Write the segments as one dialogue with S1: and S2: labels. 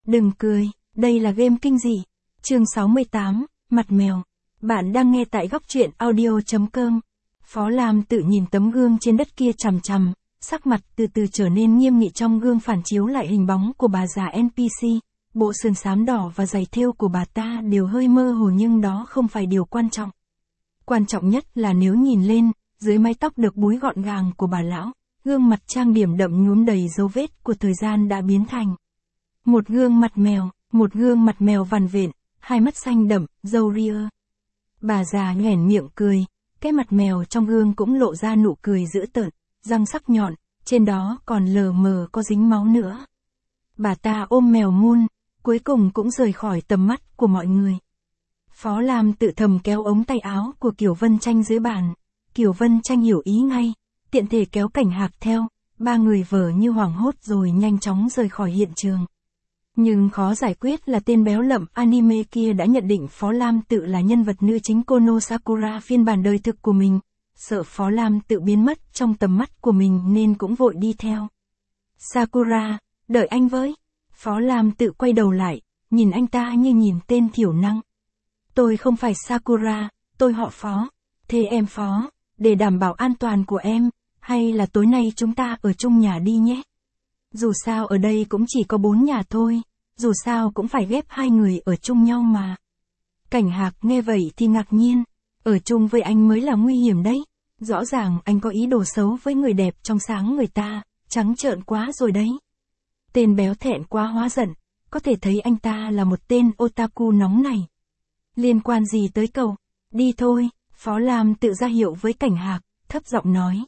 S1: Đừng cười, đây là game kinh dị. Chương 68, mặt mèo. Bạn đang nghe tại góc truyện audio.com. Phó Lam tự nhìn tấm gương trên đất kia chằm chằm, sắc mặt từ từ trở nên nghiêm nghị trong gương phản chiếu lại hình bóng của bà già NPC. Bộ sườn xám đỏ và giày thêu của bà ta đều hơi mơ hồ nhưng đó không phải điều quan trọng. Quan trọng nhất là nếu nhìn lên, dưới mái tóc được búi gọn gàng của bà lão, gương mặt trang điểm đậm nhuốm đầy dấu vết của thời gian đã biến thành một gương mặt mèo vằn vện, hai mắt xanh đậm, râu ria. Bà già nhoẻn miệng cười, cái mặt mèo trong gương cũng lộ ra nụ cười dữ tợn, răng sắc nhọn, trên đó còn lờ mờ có dính máu nữa. Bà ta ôm mèo Moon, cuối cùng cũng rời khỏi tầm mắt của mọi người. Phó Lam tự thầm kéo ống tay áo của Kiều Vân Tranh dưới bàn. Kiều Vân Tranh hiểu ý ngay, tiện thể kéo Cảnh Hạc theo, ba người vờ như hoảng hốt rồi nhanh chóng rời khỏi hiện trường. Nhưng khó giải quyết là tên béo lậm anime kia đã nhận định Phó Lam tự là nhân vật nữ chính Kono Sakura phiên bản đời thực của mình, sợ Phó Lam tự biến mất trong tầm mắt của mình nên cũng vội đi theo. Sakura, đợi anh với. Phó Lam tự quay đầu lại, nhìn anh ta như nhìn tên thiểu năng. Tôi không phải Sakura, tôi họ Phó. Thế em Phó, để đảm bảo an toàn của em, hay là tối nay chúng ta ở chung nhà đi nhé? Dù sao ở đây cũng chỉ có 4 nhà thôi, dù sao cũng phải ghép 2 người ở chung nhau mà. Cảnh Hạc nghe vậy thì ngạc nhiên, ở chung với anh mới là nguy hiểm đấy, rõ ràng anh có ý đồ xấu với người đẹp trong sáng người ta, trắng trợn quá rồi đấy. Tên béo thẹn quá hóa giận, có thể thấy anh ta là một tên otaku nóng này. Liên quan gì tới cậu? Đi thôi, Phó Lam tự ra hiệu với Cảnh Hạc, thấp giọng nói.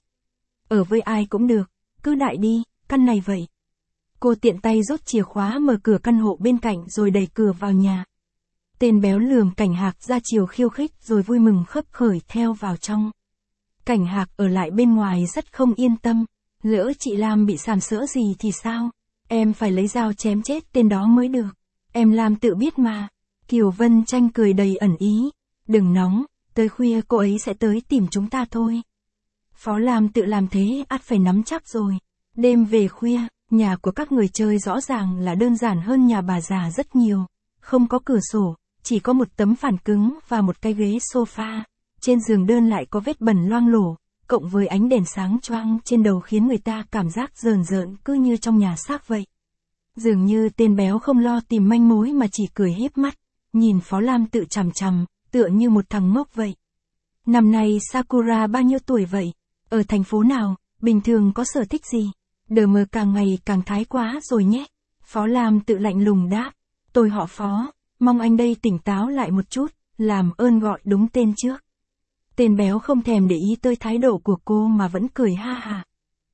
S1: Ở với ai cũng được, cứ đại đi, căn này vậy. Cô tiện tay rút chìa khóa mở cửa căn hộ bên cạnh rồi đẩy cửa vào nhà. Tên béo lườm Cảnh Hạc ra chiều khiêu khích rồi vui mừng khấp khởi theo vào trong. Cảnh Hạc ở lại bên ngoài rất không yên tâm, lỡ chị Lam bị sàm sỡ gì thì sao? Em phải lấy dao chém chết tên đó mới được. Em Lam tự biết mà. Kiều Vân Tranh cười đầy ẩn ý. Đừng nóng, tới khuya cô ấy sẽ tới tìm chúng ta thôi. Phó Lam tự làm thế ắt phải nắm chắc rồi. Đêm về khuya, nhà của các người chơi rõ ràng là đơn giản hơn nhà bà già rất nhiều. Không có cửa sổ, chỉ có một tấm phản cứng và một cái ghế sofa. Trên giường đơn lại có vết bẩn loang lổ, cộng với ánh đèn sáng choang trên đầu khiến người ta cảm giác rờn rợn cứ như trong nhà xác vậy. Dường như tên béo không lo tìm manh mối mà chỉ cười híp mắt, nhìn Phó Lam tự chằm chằm, tựa như một thằng ngốc vậy. Năm nay Sakura bao nhiêu tuổi vậy? Ở thành phố nào? Bình thường có sở thích gì? Đờ mờ càng ngày càng thái quá rồi nhé. Phó Lam tự lạnh lùng đáp. Tôi họ Phó, mong anh đây tỉnh táo lại một chút, làm ơn gọi đúng tên trước. Tên béo không thèm để ý tới thái độ của cô mà vẫn cười ha ha.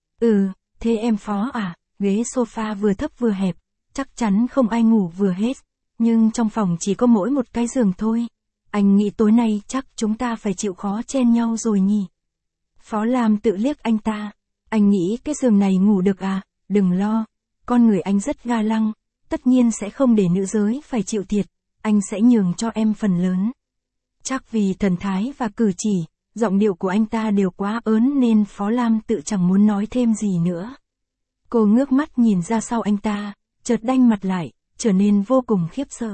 S1: Thế em Phó à? Ghế sofa vừa thấp vừa hẹp, chắc chắn không ai ngủ vừa hết. Nhưng trong phòng chỉ có mỗi một cái giường thôi. Anh nghĩ tối nay chắc chúng ta phải chịu khó chen nhau rồi nhỉ? Phó Lam tự liếc anh ta. Anh nghĩ cái giường này ngủ được à? Đừng lo. Con người anh rất ga lăng. Tất nhiên sẽ không để nữ giới phải chịu thiệt. Anh sẽ nhường cho em phần lớn. Chắc vì thần thái và cử chỉ, giọng điệu của anh ta đều quá ớn nên Phó Lam tự chẳng muốn nói thêm gì nữa. Cô ngước mắt nhìn ra sau anh ta, chợt đanh mặt lại, trở nên vô cùng khiếp sợ.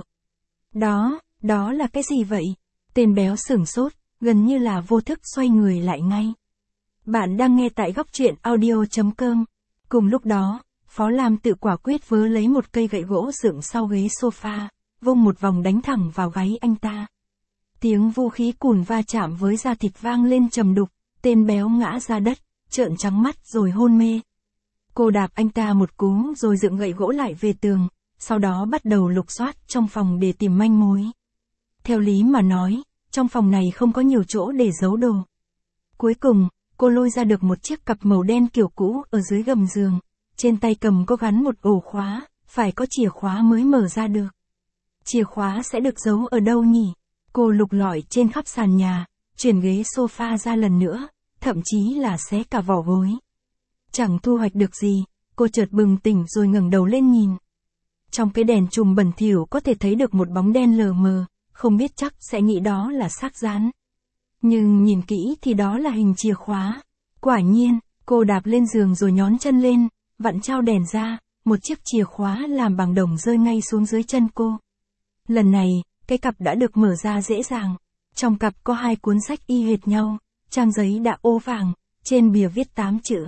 S1: Đó là cái gì vậy? Tên béo sửng sốt, gần như là vô thức xoay người lại ngay. Bạn đang nghe tại góc truyện audio.com. Cùng lúc đó, Phó Lam tự quả quyết vớ lấy một cây gậy gỗ dựng sau ghế sofa, vung một vòng đánh thẳng vào gáy anh ta. Tiếng vũ khí cùn va chạm với da thịt vang lên trầm đục, tên béo ngã ra đất, trợn trắng mắt rồi hôn mê. Cô đạp anh ta một cú rồi dựng gậy gỗ lại về tường, sau đó bắt đầu lục soát trong phòng để tìm manh mối. Theo lý mà nói, trong phòng này không có nhiều chỗ để giấu đồ. Cuối cùng, cô lôi ra được một chiếc cặp màu đen kiểu cũ ở dưới gầm giường, trên tay cầm có gắn một ổ khóa, phải có chìa khóa mới mở ra được. Chìa khóa sẽ được giấu ở đâu nhỉ? Cô lục lọi trên khắp sàn nhà, chuyển ghế sofa ra lần nữa, thậm chí là xé cả vỏ gối. Chẳng thu hoạch được gì, cô chợt bừng tỉnh rồi ngẩng đầu lên nhìn. Trong cái đèn chùm bẩn thỉu có thể thấy được một bóng đen lờ mờ, không biết chắc sẽ nghĩ đó là xác rán. Nhưng nhìn kỹ thì đó là hình chìa khóa. Quả nhiên, cô đạp lên giường rồi nhón chân lên, vặn trao đèn ra, một chiếc chìa khóa làm bằng đồng rơi ngay xuống dưới chân cô. Lần này, cái cặp đã được mở ra dễ dàng. Trong cặp có 2 cuốn sách y hệt nhau, trang giấy đã ố vàng, trên bìa viết 8 chữ.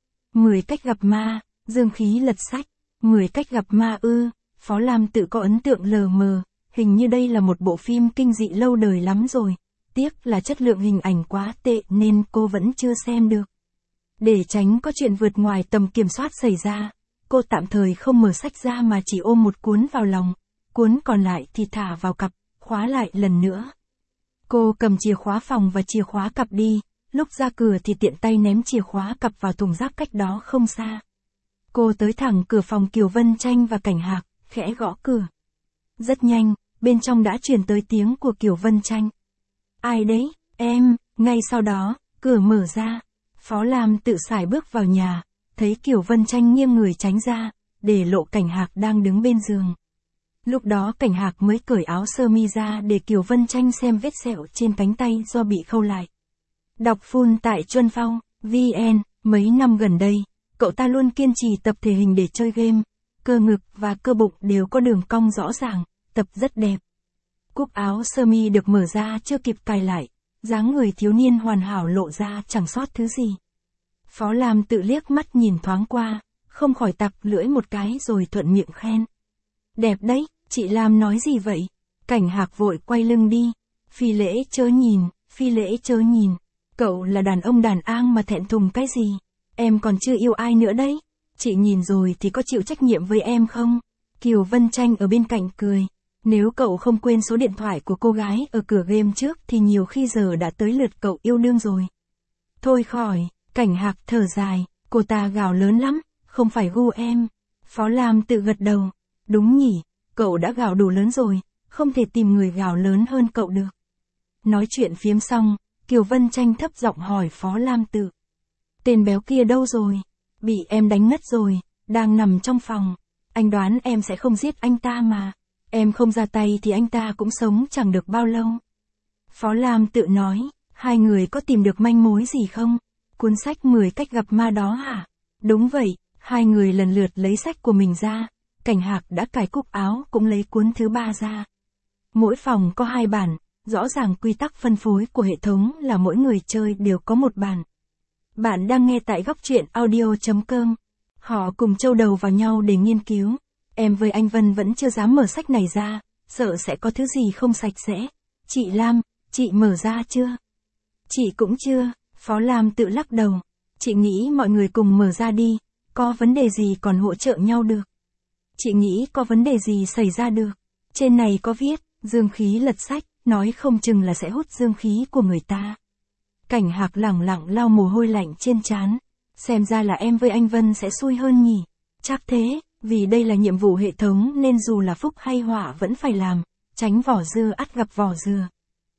S1: 10 cách gặp ma, dương khí lật sách. 10 cách gặp ma ư, Phó Lam Tự có ấn tượng lờ mờ, hình như đây là một bộ phim kinh dị lâu đời lắm rồi. Tiếc là chất lượng hình ảnh quá tệ nên cô vẫn chưa xem được. Để tránh có chuyện vượt ngoài tầm kiểm soát xảy ra, cô tạm thời không mở sách ra mà chỉ ôm một cuốn vào lòng, cuốn còn lại thì thả vào cặp, khóa lại lần nữa. Cô cầm chìa khóa phòng và chìa khóa cặp đi, lúc ra cửa thì tiện tay ném chìa khóa cặp vào thùng rác cách đó không xa. Cô tới thẳng cửa phòng Kiều Vân Tranh và Cảnh Hạc, khẽ gõ cửa. Rất nhanh, bên trong đã truyền tới tiếng của Kiều Vân Tranh. Ai đấy, em, ngay sau đó, cửa mở ra. Phó Lam Tự sải bước vào nhà, thấy Kiều Vân Tranh nghiêng người tránh ra, để lộ Cảnh Hạc đang đứng bên giường. Lúc đó Cảnh Hạc mới cởi áo sơ mi ra để Kiều Vân Tranh xem vết sẹo trên cánh tay do bị khâu lại. Đọc full tại Chuân Phong, VN, mấy năm gần đây, cậu ta luôn kiên trì tập thể hình để chơi game, cơ ngực và cơ bụng đều có đường cong rõ ràng, tập rất đẹp. Cúc áo sơ mi được mở ra chưa kịp cài lại, dáng người thiếu niên hoàn hảo lộ ra chẳng sót thứ gì. Phó Lam Tự liếc mắt nhìn thoáng qua, không khỏi tặc lưỡi một cái rồi thuận miệng khen. Đẹp đấy, chị Lam nói gì vậy? Cảnh Hạc vội quay lưng đi. Phi lễ chớ nhìn, phi lễ chớ nhìn. Cậu là đàn ông đàn an mà thẹn thùng cái gì? Em còn chưa yêu ai nữa đấy. Chị nhìn rồi thì có chịu trách nhiệm với em không? Kiều Vân Tranh ở bên cạnh cười. Nếu cậu không quên số điện thoại của cô gái ở cửa game trước thì nhiều khi giờ đã tới lượt cậu yêu đương rồi. Thôi khỏi, Cảnh Hạc thở dài, cô ta gào lớn lắm, không phải gu em. Phó Lam Tự gật đầu. Đúng nhỉ, cậu đã gào đủ lớn rồi, không thể tìm người gào lớn hơn cậu được. Nói chuyện phiếm xong, Kiều Vân Tranh thấp giọng hỏi Phó Lam Tự. Tên béo kia đâu rồi? Bị em đánh ngất rồi, đang nằm trong phòng. Anh đoán em sẽ không giết anh ta mà. Em không ra tay thì anh ta cũng sống chẳng được bao lâu. Phó Lam Tự nói, 2 người có tìm được manh mối gì không? Cuốn sách 10 cách gặp ma đó hả? Đúng vậy, 2 người lần lượt lấy sách của mình ra. Cảnh Hạc đã cài cúc áo cũng lấy cuốn thứ 3 ra. Mỗi phòng có 2 bản, rõ ràng quy tắc phân phối của hệ thống là mỗi người chơi đều có một bản. Bạn đang nghe tại góc truyện audio.com. Họ cùng châu đầu vào nhau để nghiên cứu. Em với anh Vân vẫn chưa dám mở sách này ra, sợ sẽ có thứ gì không sạch sẽ. Chị Lam, chị mở ra chưa? Chị cũng chưa, Phó Lam Tự lắc đầu. Chị nghĩ mọi người cùng mở ra đi, có vấn đề gì còn hỗ trợ nhau được. Chị nghĩ có vấn đề gì xảy ra được. Trên này có viết, dương khí lật sách, nói không chừng là sẽ hút dương khí của người ta. Cảnh Hạc lẳng lặng lau mồ hôi lạnh trên trán. Xem ra là em với anh Vân sẽ xui hơn nhỉ. Chắc thế, vì đây là nhiệm vụ hệ thống nên dù là phúc hay họa vẫn phải làm, tránh vỏ dưa ắt gặp vỏ dừa.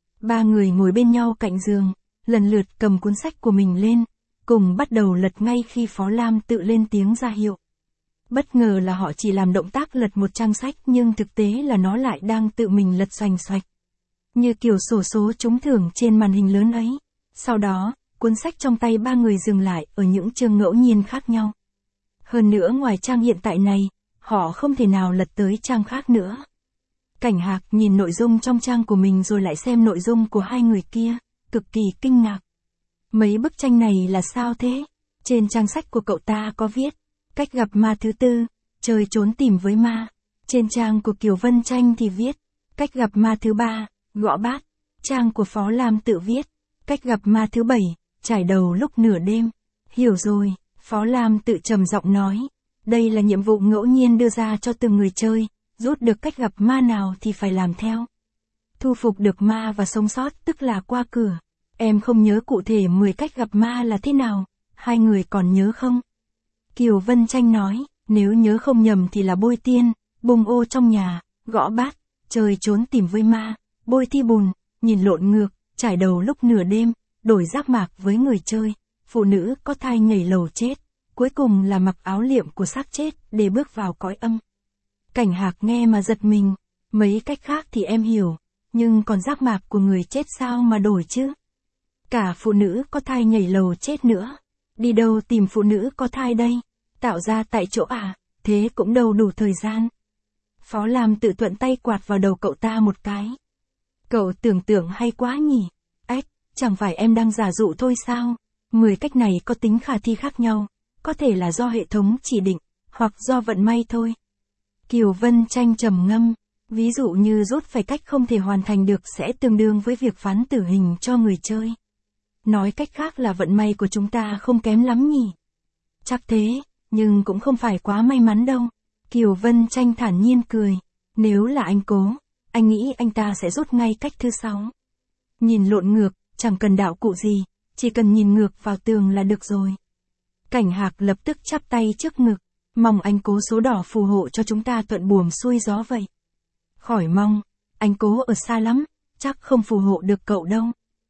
S1: 3 người ngồi bên nhau cạnh giường, lần lượt cầm cuốn sách của mình lên, cùng bắt đầu lật ngay khi Phó Lam Tự lên tiếng ra hiệu. Bất ngờ là họ chỉ làm động tác lật một trang sách nhưng thực tế là nó lại đang tự mình lật xoành xoạch. Như kiểu xổ số trúng thưởng trên màn hình lớn ấy. Sau đó, cuốn sách trong tay 3 người dừng lại ở những chương ngẫu nhiên khác nhau. Hơn nữa ngoài trang hiện tại này, họ không thể nào lật tới trang khác nữa. Cảnh Hạc nhìn nội dung trong trang của mình rồi lại xem nội dung của 2 người kia, cực kỳ kinh ngạc. Mấy bức tranh này là sao thế? Trên trang sách của cậu ta có viết, cách gặp ma thứ 4, chơi trốn tìm với ma. Trên trang của Kiều Vân Tranh thì viết, cách gặp ma thứ 3, gõ bát. Trang của Phó Lam Tự viết, cách gặp ma thứ 7, trải đầu lúc nửa đêm. Hiểu rồi, Phó Lam Tự trầm giọng nói. Đây là nhiệm vụ ngẫu nhiên đưa ra cho từng người chơi, rút được cách gặp ma nào thì phải làm theo. Thu phục được ma và sống sót tức là qua cửa. Em không nhớ cụ thể 10 cách gặp ma là thế nào, 2 người còn nhớ không? Kiều Vân Tranh nói, nếu nhớ không nhầm thì là bôi tiên, bùng ô trong nhà, gõ bát, chơi trốn tìm với ma, bôi thi bùn, nhìn lộn ngược, trải đầu lúc nửa đêm, đổi giác mạc với người chơi, phụ nữ có thai nhảy lầu chết, cuối cùng là mặc áo liệm của xác chết để bước vào cõi âm. Cảnh Hạc nghe mà giật mình, mấy cách khác thì em hiểu, nhưng còn giác mạc của người chết sao mà đổi chứ? Cả phụ nữ có thai nhảy lầu chết nữa. Đi đâu tìm phụ nữ có thai đây? Tạo ra tại chỗ à? thế cũng đâu đủ thời gian. Phó Lam tự thuận tay quạt vào đầu cậu ta một cái. Cậu tưởng tượng hay quá nhỉ? Ếch, chẳng phải em đang giả dụ thôi sao? 10 cách này có tính khả thi khác nhau, có thể là do hệ thống chỉ định, hoặc do vận may thôi. Kiều Vân Tranh trầm ngâm, ví dụ như rút phải cách không thể hoàn thành được sẽ tương đương với việc phán tử hình cho người chơi. Nói cách khác là vận may của chúng ta không kém lắm nhỉ? Chắc thế, nhưng cũng không phải quá may mắn đâu. Kiều Vân Tranh thản nhiên cười. Nếu là anh Cố, anh nghĩ anh ta sẽ rút ngay cách thứ 6. Nhìn lộn ngược, chẳng cần đạo cụ gì, chỉ cần nhìn ngược vào tường là được rồi. Cảnh Hạc lập tức chắp tay trước ngực, mong anh Cố số đỏ phù hộ cho chúng ta thuận buồm xuôi gió vậy. Khỏi mong, anh Cố ở xa lắm, chắc không phù hộ được cậu đâu.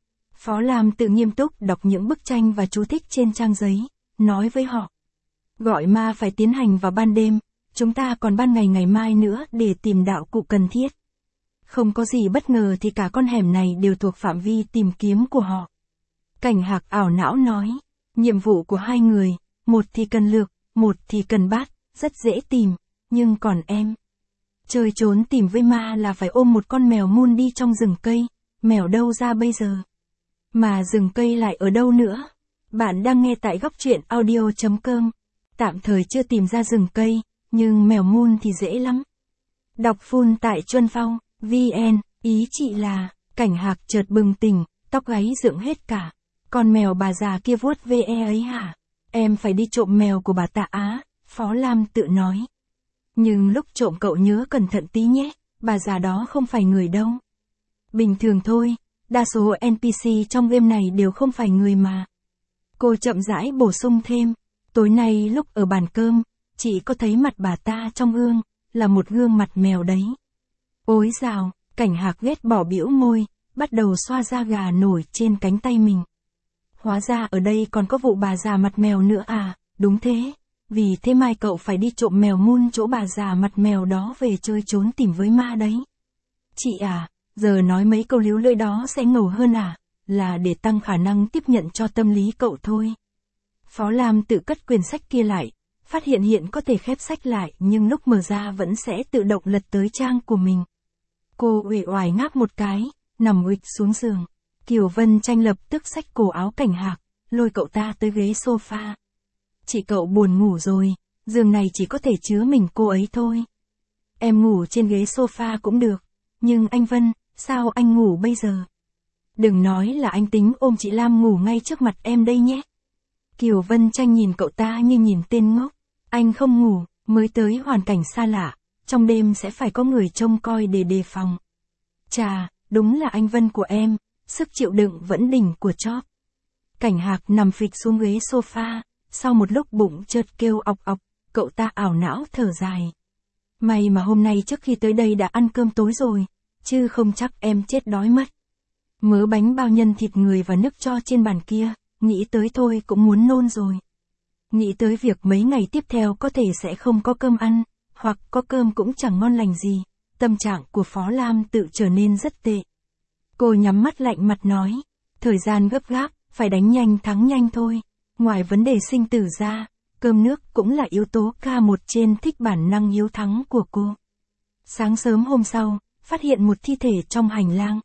S1: Phó Lam tự nghiêm túc đọc những bức tranh và chú thích trên trang giấy, nói với họ. Gọi ma phải tiến hành vào ban đêm, chúng ta còn ban ngày ngày mai nữa để tìm đạo cụ cần thiết. Không có gì bất ngờ thì cả con hẻm này đều thuộc phạm vi tìm kiếm của họ. Cảnh Hạc ảo não nói, nhiệm vụ của hai người, một thì cần lược, một thì cần bát, rất dễ tìm, nhưng còn em. Chơi trốn tìm với ma là phải ôm một con mèo mun đi trong rừng cây, mèo đâu ra bây giờ? Mà rừng cây lại ở đâu nữa? Bạn đang nghe tại góc truyện audio.com. Tạm thời chưa tìm ra rừng cây, nhưng mèo mun thì dễ lắm. Đọc full tại Chuân Phong, VN, ý chị là, Cảnh Hạc chợt bừng tỉnh, tóc gáy dựng hết cả. Con mèo bà già kia vuốt ve ấy hả? Em phải đi trộm mèo của bà Tạ Á, Phó Lam tự nói. Nhưng lúc trộm cậu nhớ cẩn thận tí nhé, bà già đó không phải người đâu. Bình thường thôi, đa số NPC trong game này đều không phải người mà. Cô chậm rãi bổ sung thêm, tối nay lúc ở bàn cơm, chị có thấy mặt bà ta trong gương, là một gương mặt mèo đấy. Ôi dào, Cảnh Hạc ghét bỏ bĩu môi, bắt đầu xoa da gà nổi trên cánh tay mình. Hóa ra ở đây còn có vụ bà già mặt mèo nữa à, đúng thế. Vì thế mai cậu phải đi trộm mèo mun chỗ bà già mặt mèo đó về chơi trốn tìm với ma đấy. Chị à, giờ nói mấy câu líu lưỡi đó sẽ ngầu hơn à, là để tăng khả năng tiếp nhận cho tâm lý cậu thôi. Phó Lam tự cất quyển sách kia lại, phát hiện hiện có thể khép sách lại nhưng lúc mở ra vẫn sẽ tự động lật tới trang của mình. Cô uể oải ngáp một cái, nằm uịch xuống giường. Kiều Vân Tranh lập tức xách cổ áo Cảnh Hạc, lôi cậu ta tới ghế sofa. Chị cậu buồn ngủ rồi, giường này chỉ có thể chứa mình cô ấy thôi. Em ngủ trên ghế sofa cũng được, nhưng anh Vân, sao anh ngủ bây giờ? Đừng nói là anh tính ôm chị Lam ngủ ngay trước mặt em đây nhé. Kiều Vân Tranh nhìn cậu ta như nhìn tên ngốc. Anh không ngủ, mới tới hoàn cảnh xa lạ, trong đêm sẽ phải có người trông coi để đề phòng. Chà, đúng là anh Vân của em, sức chịu đựng vẫn đỉnh của chóp. Cảnh Hạc nằm phịch xuống ghế sofa, sau một lúc bụng chợt kêu ọc ọc, cậu ta ảo não thở dài. May mà hôm nay trước khi tới đây đã ăn cơm tối rồi, chứ không chắc em chết đói mất. Mớ bánh bao nhân thịt người và nước cho trên bàn kia, nghĩ tới thôi cũng muốn nôn rồi. Nghĩ tới việc mấy ngày tiếp theo có thể sẽ không có cơm ăn, hoặc có cơm cũng chẳng ngon lành gì, tâm trạng của Phó Lam tự trở nên rất tệ. Cô nhắm mắt lạnh mặt nói, thời gian gấp gáp, phải đánh nhanh thắng nhanh thôi. Ngoài vấn đề sinh tử ra, cơm nước cũng là yếu tố K1 trên thích bản năng hiếu thắng của cô. Sáng sớm hôm sau, phát hiện một thi thể trong hành lang.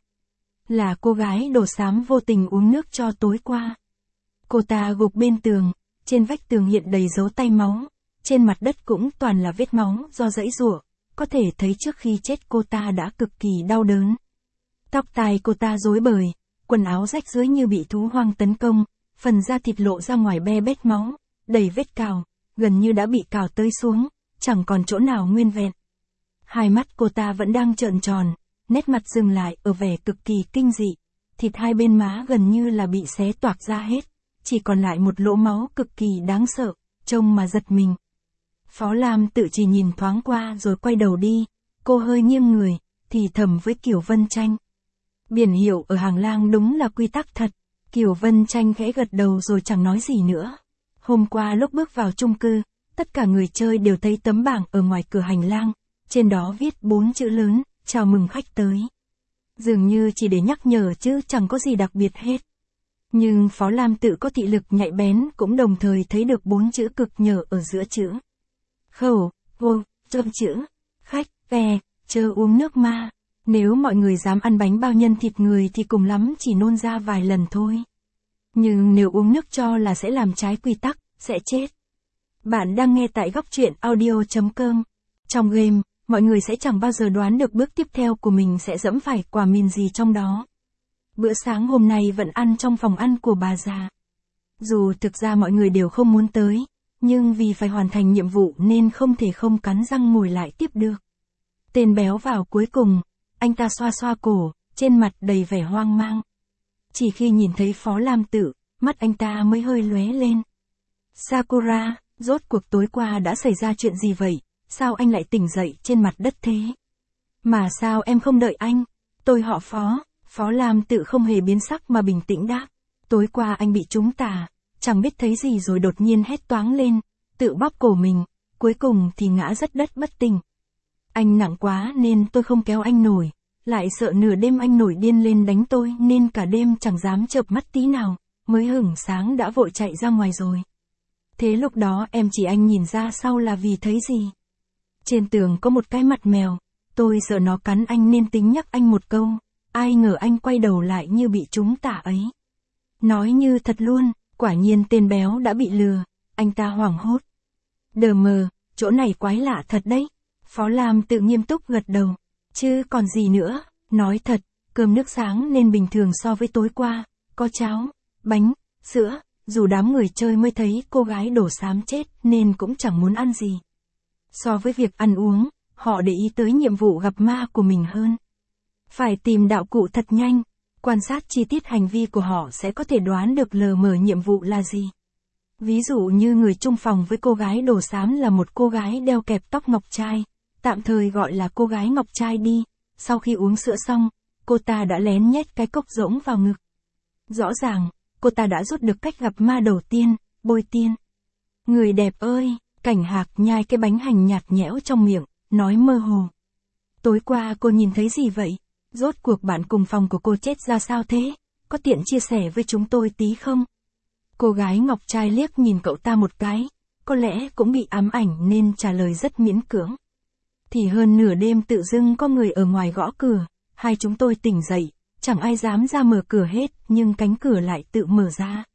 S1: Là cô gái đồ xám vô tình uống nước cho tối qua. Cô ta gục bên tường, trên vách tường hiện đầy dấu tay máu, trên mặt đất cũng toàn là vết máu do giãy giụa, có thể thấy trước khi chết cô ta đã cực kỳ đau đớn. Tóc tai cô ta rối bời, quần áo rách rưới như bị thú hoang tấn công, phần da thịt lộ ra ngoài be bết máu, đầy vết cào, gần như đã bị cào tới xuống, chẳng còn chỗ nào nguyên vẹn. Hai mắt cô ta vẫn đang trợn tròn, nét mặt dừng lại ở vẻ cực kỳ kinh dị, thịt hai bên má gần như là bị xé toạc ra hết, chỉ còn lại một lỗ máu cực kỳ đáng sợ, trông mà giật mình. Phó Lam tự chỉ nhìn thoáng qua rồi quay đầu đi, cô hơi nghiêng người, thì thầm với Kiều Vân Tranh. Biển hiệu ở hàng lang đúng là quy tắc thật. Kiều Vân Tranh khẽ gật đầu rồi chẳng nói gì nữa. Hôm qua lúc bước vào chung cư, tất cả người chơi đều thấy tấm bảng ở ngoài cửa hành lang, trên đó viết 4 chữ lớn, chào mừng khách tới. Dường như chỉ để nhắc nhở chứ chẳng có gì đặc biệt hết. Nhưng Phó Lam tự có thị lực nhạy bén cũng đồng thời thấy được 4 chữ cực nhở ở giữa chữ khẩu, Vô, chôm chữ, khách, ve, chớ uống nước ma. Nếu mọi người dám ăn bánh bao nhân thịt người thì cùng lắm chỉ nôn ra vài lần thôi. Nhưng nếu uống nước cho là sẽ làm trái quy tắc, sẽ chết. Bạn đang nghe tại góc truyện audio.com. Trong game, mọi người sẽ chẳng bao giờ đoán được bước tiếp theo của mình sẽ dẫm phải quả mìn gì trong đó. Bữa sáng hôm nay vẫn ăn trong phòng ăn của bà già. Dù thực ra mọi người đều không muốn tới, nhưng vì phải hoàn thành nhiệm vụ nên không thể không cắn răng ngồi lại tiếp được. Tên béo vào cuối cùng, anh ta xoa xoa cổ, trên mặt đầy vẻ hoang mang. Chỉ khi nhìn thấy Phó Lam Tự, mắt anh ta mới hơi lóe lên. Sakura, rốt cuộc tối qua đã xảy ra chuyện gì vậy? Sao anh lại tỉnh dậy trên mặt đất thế? Mà sao em không đợi anh? Tôi họ Phó. Phó Lam Tự không hề biến sắc mà bình tĩnh đáp. Tối qua anh bị trúng tà, chẳng biết thấy gì rồi đột nhiên hét toáng lên, tự bóp cổ mình, cuối cùng thì ngã rất đất bất tỉnh. Anh nặng quá nên tôi không kéo anh nổi, lại sợ nửa đêm anh nổi điên lên đánh tôi nên cả đêm chẳng dám chợp mắt tí nào, mới hửng sáng đã vội chạy ra ngoài rồi. Thế lúc đó em chỉ anh nhìn ra sau là vì thấy gì? Trên tường có một cái mặt mèo, tôi sợ nó cắn anh nên tính nhắc anh một câu, ai ngờ anh quay đầu lại như bị trúng tà ấy. Nói như thật luôn, quả nhiên tên béo đã bị lừa, anh ta hoảng hốt. Đờ mờ, chỗ này quái lạ thật đấy. Phó Lam Tự nghiêm túc gật đầu. Chứ còn gì nữa, nói thật, cơm nước sáng nên bình thường so với tối qua, có cháo, bánh, sữa, dù đám người chơi mới thấy cô gái đổ xám chết nên cũng chẳng muốn ăn gì. So với việc ăn uống, họ để ý tới nhiệm vụ gặp ma của mình hơn. Phải tìm đạo cụ thật nhanh, quan sát chi tiết hành vi của họ sẽ có thể đoán được lờ mờ nhiệm vụ là gì. Ví dụ như người chung phòng với cô gái đổ xám là một cô gái đeo kẹp tóc ngọc trai, tạm thời gọi là cô gái ngọc trai đi, sau khi uống sữa xong, cô ta đã lén nhét cái cốc rỗng vào ngực. Rõ ràng, cô ta đã rút được cách gặp ma đầu tiên, bôi tiên. Người đẹp ơi, Cảnh Hạc nhai cái bánh hành nhạt nhẽo trong miệng, nói mơ hồ. Tối qua cô nhìn thấy gì vậy? Rốt cuộc bạn cùng phòng của cô chết ra sao thế? Có tiện chia sẻ với chúng tôi tí không? Cô gái ngọc trai liếc nhìn cậu ta một cái, có lẽ cũng bị ám ảnh nên trả lời rất miễn cưỡng. Thì hơn nửa đêm tự dưng có người ở ngoài gõ cửa, hai chúng tôi tỉnh dậy, chẳng ai dám ra mở cửa hết nhưng cánh cửa lại tự mở ra.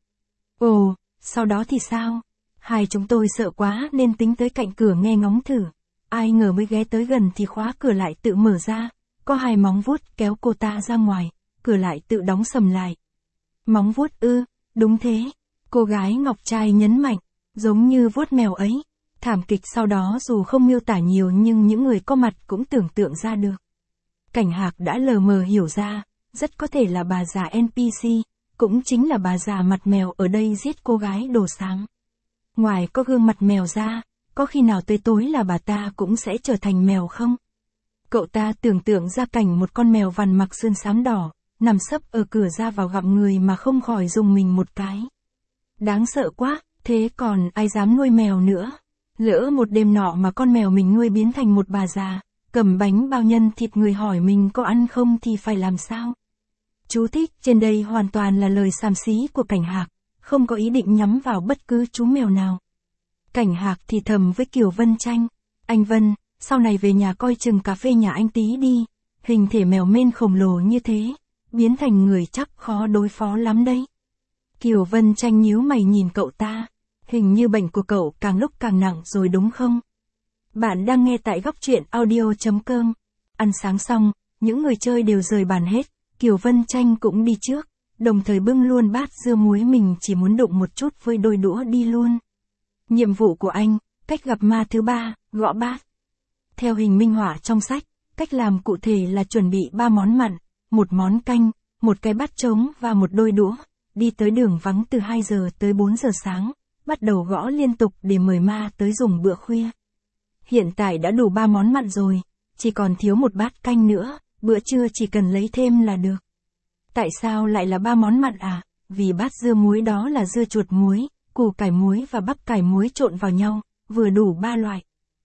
S1: Ồ, sau đó thì sao? Hai chúng tôi sợ quá nên tính tới cạnh cửa nghe ngóng thử. Ai ngờ mới ghé tới gần thì khóa cửa lại tự mở ra, có hai móng vuốt kéo cô ta ra ngoài, cửa lại tự đóng sầm lại. Móng vuốt ư, đúng thế. Cô gái ngọc trai nhấn mạnh, giống như vuốt mèo ấy. Thảm kịch sau đó dù không miêu tả nhiều nhưng những người có mặt cũng tưởng tượng ra được. Cảnh Hạc đã lờ mờ hiểu ra, rất có thể là bà già NPC, cũng chính là bà già mặt mèo ở đây giết cô gái đồ sáng. Ngoài có gương mặt mèo ra, có khi nào tới tối là bà ta cũng sẽ trở thành mèo không? Cậu ta tưởng tượng ra cảnh một con mèo vằn mặc sơn xám đỏ, nằm sấp ở cửa ra vào gặm người mà không khỏi rùng mình một cái. Đáng sợ quá, thế còn ai dám nuôi mèo nữa? Lỡ một đêm nọ mà con mèo mình nuôi biến thành một bà già, cầm bánh bao nhân thịt người hỏi mình có ăn không thì phải làm sao? Chú thích trên đây hoàn toàn là lời xàm xí của Cảnh Hạc, không có ý định nhắm vào bất cứ chú mèo nào. Cảnh Hạc thì thầm với Kiều Vân Tranh, anh Vân, sau này về nhà coi chừng cà phê nhà anh tí đi, hình thể mèo mên khổng lồ như thế, biến thành người chắc khó đối phó lắm đấy. Kiều Vân Tranh nhíu mày nhìn cậu ta, hình như bệnh của cậu càng lúc càng nặng rồi đúng không? Bạn đang nghe tại góc truyện audio.com. Ăn sáng xong, những người chơi đều rời bàn hết, Kiều Vân Tranh cũng đi trước, đồng thời bưng luôn bát dưa muối mình chỉ muốn đụng một chút với đôi đũa đi luôn. Nhiệm vụ của anh, cách gặp ma thứ 3, gõ bát. Theo hình minh họa trong sách, cách làm cụ thể là chuẩn bị 3 món mặn, một món canh, một cái bát trống và một đôi đũa, đi tới đường vắng từ 2 giờ tới 4 giờ sáng, bắt đầu gõ liên tục để mời ma tới dùng bữa khuya. Hiện tại đã đủ 3 món mặn rồi, chỉ còn thiếu một bát canh nữa, bữa trưa chỉ cần lấy thêm là được. Tại sao lại là 3 món mặn à? Vì bát dưa muối đó là dưa chuột muối, củ cải muối và bắp cải muối trộn vào nhau, vừa đủ 3 loại.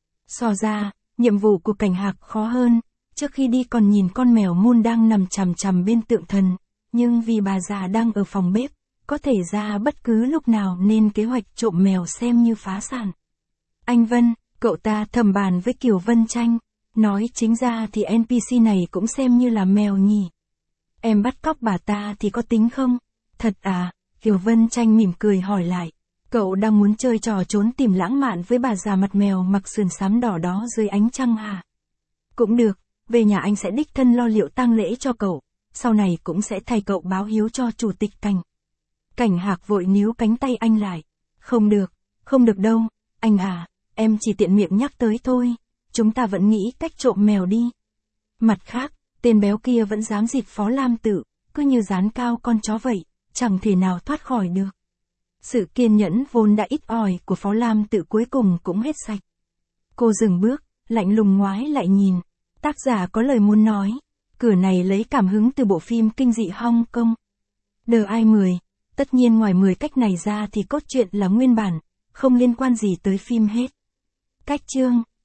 S1: So ra, nhiệm vụ của Cảnh Hạc khó hơn, trước khi đi còn nhìn con mèo Moon đang nằm chằm chằm bên tượng thần, nhưng vì bà già đang ở phòng bếp, có thể ra bất cứ lúc nào nên kế hoạch trộm mèo xem như phá sản. Anh Vân, Cậu ta thầm bàn với Kiều Vân Tranh, nói chính ra thì NPC này cũng xem như là mèo nhỉ. Em bắt cóc bà ta thì có tính không? Thật à? Kiều Vân Tranh mỉm cười hỏi lại. Cậu đang muốn chơi trò trốn tìm lãng mạn với bà già mặt mèo mặc sườn xám đỏ đó dưới ánh trăng hả? Cũng được, về nhà anh sẽ đích thân lo liệu tang lễ cho cậu, sau này cũng sẽ thay cậu báo hiếu cho chủ tịch Cảnh. Cảnh Hạc vội níu cánh tay anh lại. Không được đâu, anh à, em chỉ tiện miệng nhắc tới thôi, chúng ta vẫn nghĩ cách trộm mèo đi. Mặt khác, tên béo kia vẫn dám dịt Phó Lam Tự, cứ như dán cao con chó vậy, chẳng thể nào thoát khỏi được. Sự kiên nhẫn vốn đã ít ỏi của Phó Lam Tự cuối cùng cũng hết sạch. Cô dừng bước, lạnh lùng ngoái lại nhìn. Tác giả có lời muốn nói. Cửa này lấy cảm hứng từ bộ phim kinh dị Hong Kong. The Eye 10. Tất nhiên ngoài 10 cách này ra thì cốt truyện là nguyên bản, không liên quan gì tới phim hết. Cách chương